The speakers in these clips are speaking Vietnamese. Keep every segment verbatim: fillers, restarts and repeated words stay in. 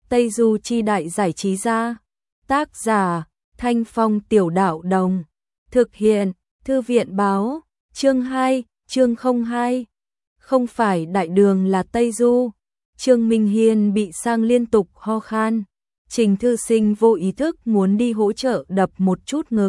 Tây Du Chi Đại Giải Trí Gia. Tác giả Thanh Phong Tiểu Đạo Đồng. Thực hiện Thư viện Báo. Chương hai, chương không hai. Không phải đại đường là Tây Du. Trương Minh Hiên bị sang liên tục ho khan. Trình Thư Sinh vô ý thức muốn đi hỗ trợ đập một chút ngực.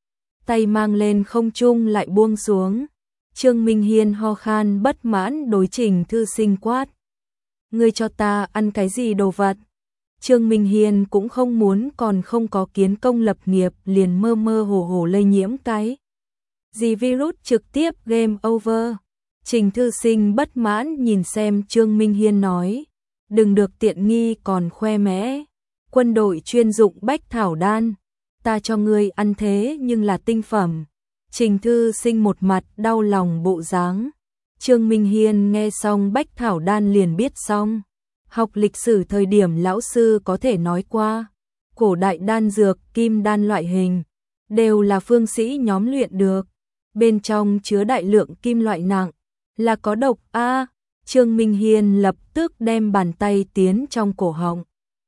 Tay mang lên không trung lại buông xuống. Trương Minh Hiên ho khan bất mãn đối Trình Thư Sinh quát. Ngươi cho ta ăn cái gì đồ vật? Trương Minh Hiên cũng không muốn còn không có kiến công lập nghiệp liền mơ mơ hồ hồ lây nhiễm cái gì virus trực tiếp game over. Trình Thư Sinh bất mãn nhìn xem Trương Minh Hiên nói. Đừng được tiện nghi còn khoe mẽ. Quân đội chuyên dụng bách thảo đan. Ta cho ngươi ăn thế nhưng là tinh phẩm. Trình Thư Sinh một mặt đau lòng bộ dáng. Trương Minh Hiên nghe xong bách thảo đan liền biết xong. Học lịch sử thời điểm lão sư có thể nói qua. Cổ đại đan dược, kim đan loại hình. Đều là phương sĩ nhóm luyện được. Bên trong chứa đại lượng kim loại nặng. Là có độc a. À, Trương Minh Hiên lập tức đem bàn tay tiến trong cổ họng.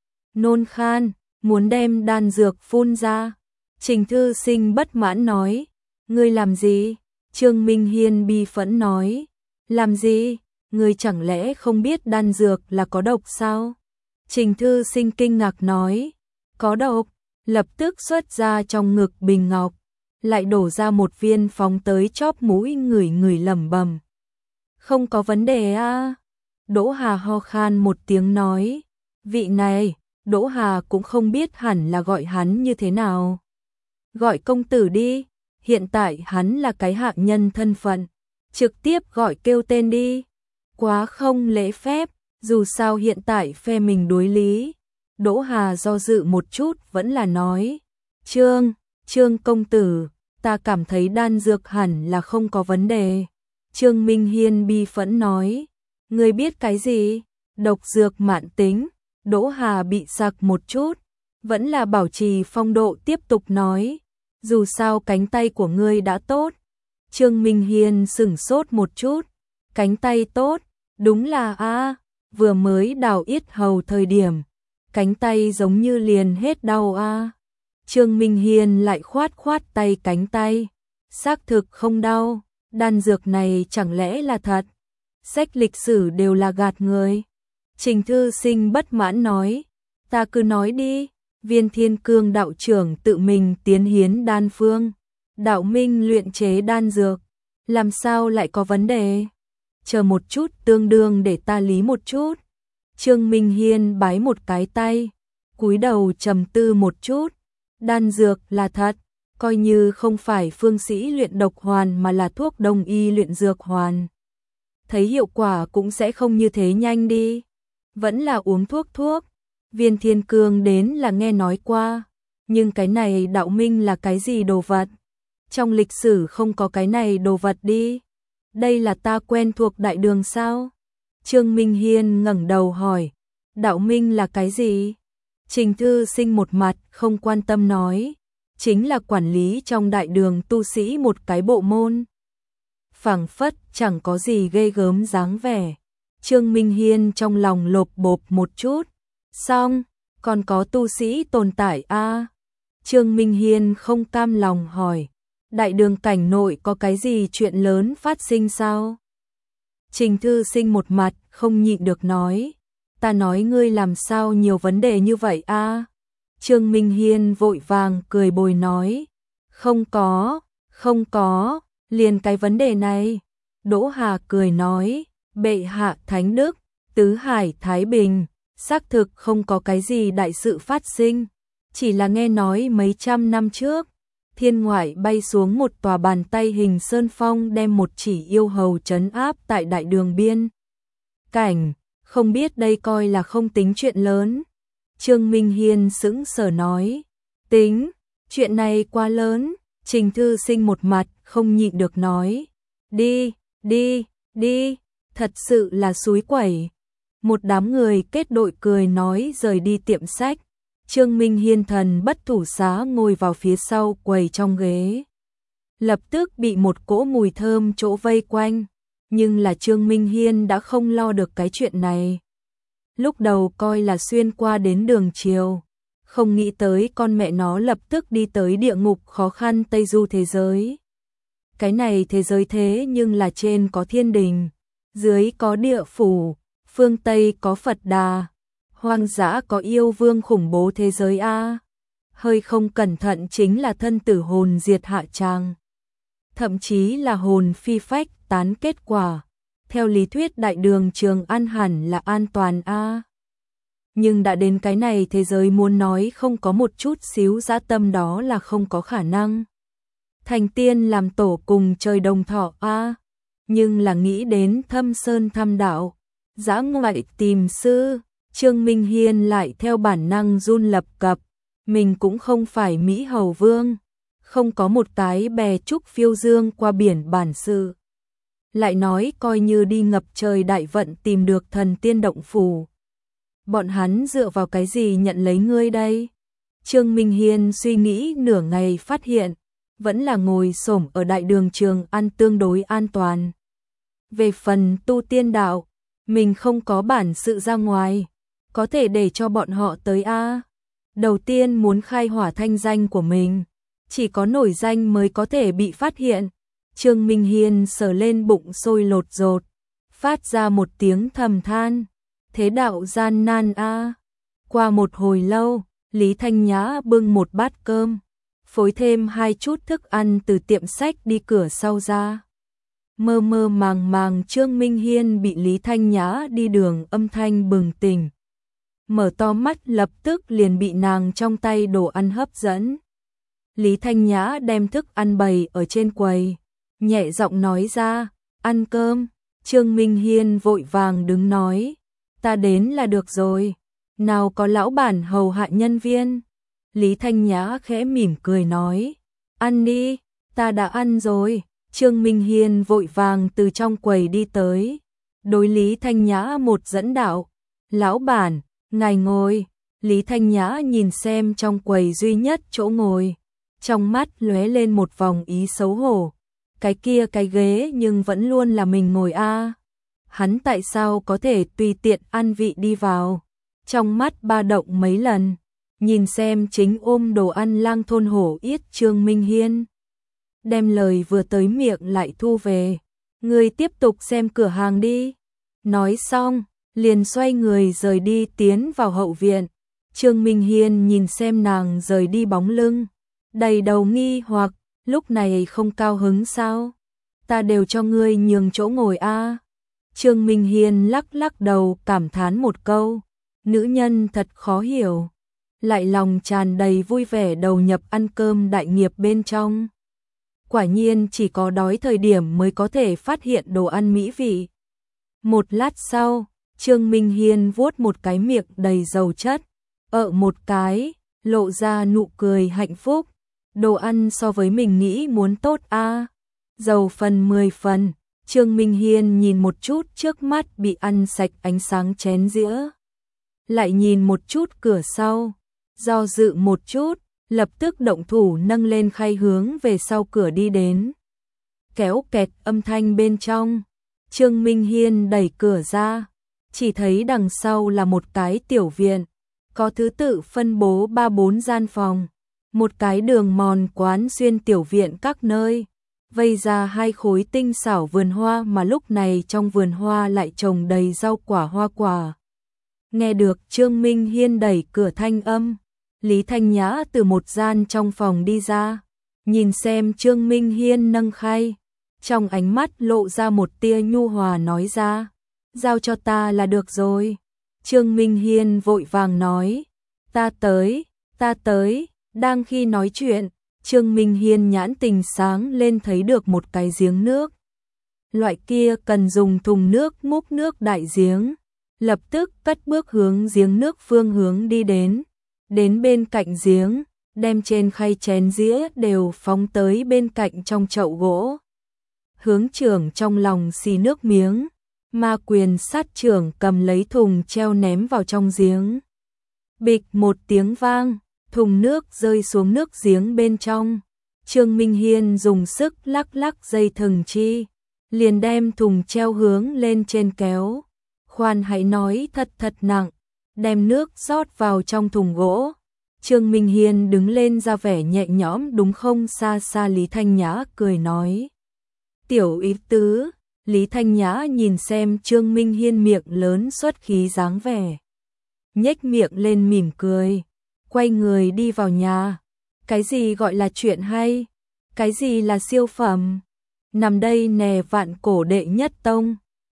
Nôn khan, muốn đem đan dược phun ra. Trình Thư Sinh bất mãn nói. Ngươi làm gì? Trương Minh Hiên bi phẫn nói. Làm gì? Ngươi chẳng lẽ không biết đan dược là có độc sao? Trình Thư Sinh kinh ngạc nói. Có độc, lập tức xuất ra trong ngực bình ngọc. Lại đổ ra một viên phóng tới chóp mũi ngửi ngửi lẩm bẩm. Không có vấn đề à? Đỗ Hà ho khan một tiếng nói. Vị này, Đỗ Hà cũng không biết hẳn là gọi hắn như thế nào. Gọi công tử đi, hiện tại hắn là cái hạ nhân thân phận. Trực tiếp gọi kêu tên đi. Quá không lễ phép, dù sao hiện tại phe mình đối lý. Đỗ Hà do dự một chút vẫn là nói. Trương, Trương công tử, ta cảm thấy đan dược hẳn là không có vấn đề. Trương Minh Hiên bi phẫn nói. Ngươi biết cái gì? Độc dược mãn tính. Đỗ Hà bị sặc một chút. Vẫn là bảo trì phong độ tiếp tục nói. Dù sao cánh tay của ngươi đã tốt. Trương Minh Hiên sửng sốt một chút. Cánh tay tốt, đúng là a, vừa mới đào yết hầu thời điểm. Cánh tay giống như liền hết đau a. Trương Minh Hiên lại khoát khoát tay cánh tay. Xác thực không đau, đan dược này chẳng lẽ là thật? Sách lịch sử đều là gạt người. Trình Thư Sinh bất mãn nói. Ta cứ nói đi, Viên Thiên Cương đạo trưởng tự mình tiến hiến đan phương. Đạo Minh luyện chế đan dược. Làm sao lại có vấn đề? Chờ một chút tương đương để ta lý một chút. Trương Minh Hiên bái một cái tay. Cúi đầu trầm tư một chút. Đan dược là thật. Coi như không phải phương sĩ luyện độc hoàn mà là thuốc đông y luyện dược hoàn. Thấy hiệu quả cũng sẽ không như thế nhanh đi. Vẫn là uống thuốc thuốc. Viên Thiên Cương đến là nghe nói qua. Nhưng cái này đạo minh là cái gì đồ vật? Trong lịch sử không có cái này đồ vật đi. Đây là ta quen thuộc đại đường sao? Trương Minh Hiên ngẩng đầu hỏi. Đạo minh là cái gì? Trình Thư Sinh một mặt không quan tâm nói. Chính là quản lý trong đại đường tu sĩ một cái bộ môn. Phảng phất chẳng có gì ghê gớm dáng vẻ. Trương Minh Hiên trong lòng lột bột một chút. Xong, còn có tu sĩ tồn tại a? À? Trương Minh Hiên không cam lòng hỏi. Đại đường cảnh nội có cái gì chuyện lớn phát sinh sao? Trình Thư Sinh một mặt không nhịn được nói. Ta nói ngươi làm sao nhiều vấn đề như vậy a? À? Trương Minh Hiên vội vàng cười bồi nói. Không có, không có, liền cái vấn đề này. Đỗ Hà cười nói. Bệ hạ thánh đức, tứ hải thái bình. Xác thực không có cái gì đại sự phát sinh. Chỉ là nghe nói mấy trăm năm trước. Thiên ngoại bay xuống một tòa bàn tay hình sơn phong đem một chỉ yêu hầu trấn áp tại đại đường biên. Cảnh, không biết đây coi là không tính chuyện lớn. Trương Minh Hiên sững sờ nói. Tính, chuyện này quá lớn. Trình Thư Sinh một mặt không nhịn được nói. Đi, đi, đi, thật sự là xúi quẩy. Một đám người kết đội cười nói rời đi tiệm sách. Trương Minh Hiên thần bất thủ xá ngồi vào phía sau quầy trong ghế. Lập tức bị một cỗ mùi thơm chỗ vây quanh. Nhưng là Trương Minh Hiên đã không lo được cái chuyện này. lúc đầu coi là xuyên qua đến đường chiều, không nghĩ tới con mẹ nó lập tức đi tới địa ngục khó khăn Tây Du thế giới. Cái này thế giới thế nhưng là trên có thiên đình, dưới có địa phủ, phương Tây có Phật Đà, hoang dã có yêu vương khủng bố thế giới a. Hơi không cẩn thận chính là thân tử hồn diệt hạ tràng. Thậm chí là hồn phi phách tán kết quả. Theo lý thuyết đại đường Trường An hẳn là an toàn a. Nhưng đã đến cái này thế giới muốn nói không có một chút xíu dã tâm đó là không có khả năng. Thành tiên làm tổ cùng trời đồng thọ a. Nhưng là nghĩ đến thâm sơn thăm đạo, dã ngoại tìm sư, Trương Minh Hiên lại theo bản năng run lập cập. Mình cũng không phải Mỹ Hầu Vương, không có một cái bè trúc phiêu dương qua biển bản sự. Lại nói coi như đi ngập trời đại vận tìm được thần tiên động phủ. Bọn hắn dựa vào cái gì nhận lấy ngươi đây? Trương Minh Hiên suy nghĩ nửa ngày phát hiện, vẫn là ngồi xổm ở đại đường Trường An tương đối an toàn. Về phần tu tiên đạo, mình không có bản sự ra ngoài, có thể để cho bọn họ tới a. Đầu tiên muốn khai hỏa thanh danh của mình, chỉ có nổi danh mới có thể bị phát hiện. Trương Minh Hiên sờ lên bụng sôi lột rột, phát ra một tiếng thầm than, thế đạo gian nan a. Qua một hồi lâu, Lý Thanh Nhã bưng một bát cơm, phối thêm hai chút thức ăn từ tiệm sách đi cửa sau ra. Mơ mơ màng màng Trương Minh Hiên bị Lý Thanh Nhã đi đường âm thanh bừng tỉnh. Mở to mắt lập tức liền bị nàng trong tay đồ ăn hấp dẫn. Lý Thanh Nhã đem thức ăn bày ở trên quầy, nhẹ giọng nói ra, ăn cơm. Trương Minh Hiên vội vàng đứng nói, ta đến là được rồi, nào có lão bản hầu hạ nhân viên. Lý Thanh Nhã khẽ mỉm cười nói, ăn đi, ta đã ăn rồi. Trương Minh Hiên vội vàng từ trong quầy đi tới, đối Lý Thanh Nhã một dẫn đạo, lão bản, ngài ngồi. Lý Thanh Nhã nhìn xem trong quầy duy nhất chỗ ngồi, trong mắt lóe lên một vòng ý xấu hổ. Cái kia cái ghế nhưng vẫn luôn là mình ngồi a. Hắn tại sao có thể tùy tiện ăn vị đi vào? Trong mắt ba động mấy lần, nhìn xem chính ôm đồ ăn lang thôn hổ yết Trương Minh Hiên. Đem lời vừa tới miệng lại thu về, ngươi tiếp tục xem cửa hàng đi. Nói xong, liền xoay người rời đi tiến vào hậu viện. Trương Minh Hiên nhìn xem nàng rời đi bóng lưng, đầy đầu nghi hoặc, lúc này không cao hứng sao? Ta đều cho ngươi nhường chỗ ngồi a. Trương Minh Hiên lắc lắc đầu cảm thán một câu, nữ nhân thật khó hiểu, lại lòng tràn đầy vui vẻ đầu nhập ăn cơm đại nghiệp bên trong. Quả nhiên chỉ có đói thời điểm mới có thể phát hiện đồ ăn mỹ vị. Một lát sau, Trương Minh Hiên vuốt một cái miệng đầy dầu chất, ợ một cái, lộ ra nụ cười hạnh phúc. Đồ ăn so với mình nghĩ muốn tốt a. Dầu phần mười phần. Trương Minh Hiên nhìn một chút trước mắt bị ăn sạch ánh sáng chén dĩa, lại nhìn một chút cửa sau, do dự một chút, lập tức động thủ nâng lên khay hướng về sau cửa đi đến. Kéo kẹt âm thanh bên trong, Trương Minh Hiên đẩy cửa ra, chỉ thấy đằng sau là một cái tiểu viện, có thứ tự phân bố ba bốn gian phòng, một cái đường mòn quán xuyên tiểu viện các nơi, vây ra hai khối tinh xảo vườn hoa mà lúc này trong vườn hoa lại trồng đầy rau quả hoa quả. Nghe được Trương Minh Hiên đẩy cửa thanh âm, Lý Thanh Nhã từ một gian trong phòng đi ra, nhìn xem Trương Minh Hiên nâng khay, trong ánh mắt lộ ra một tia nhu hòa nói ra, giao cho ta là được rồi. Trương Minh Hiên vội vàng nói, ta tới, ta tới. Đang khi nói chuyện, Trương Minh Hiên nhãn tình sáng lên thấy được một cái giếng nước. Loại kia cần dùng thùng nước múc nước đại giếng, lập tức cất bước hướng giếng nước phương hướng đi đến. Đến bên cạnh giếng, đem trên khay chén dĩa đều phóng tới bên cạnh trong chậu gỗ. Hướng trưởng trong lòng xì nước miếng, Ma Quyền sát trưởng cầm lấy thùng treo ném vào trong giếng. Bịch một tiếng vang, thùng nước rơi xuống nước giếng bên trong. Trương Minh Hiên dùng sức lắc lắc dây thừng chi, liền đem thùng treo hướng lên trên kéo. Khoan hãy nói thật thật nặng, đem nước rót vào trong thùng gỗ. Trương Minh Hiên đứng lên ra vẻ nhẹ nhõm đúng không? Xa xa Lý Thanh Nhã cười nói. Tiểu ý tứ, Lý Thanh Nhã nhìn xem Trương Minh Hiên miệng lớn xuất khí dáng vẻ. Nhếch miệng lên mỉm cười, quay người đi vào nhà. Cái gì gọi là chuyện hay? Cái gì là siêu phẩm? Nằm đây nè vạn cổ đệ nhất tông.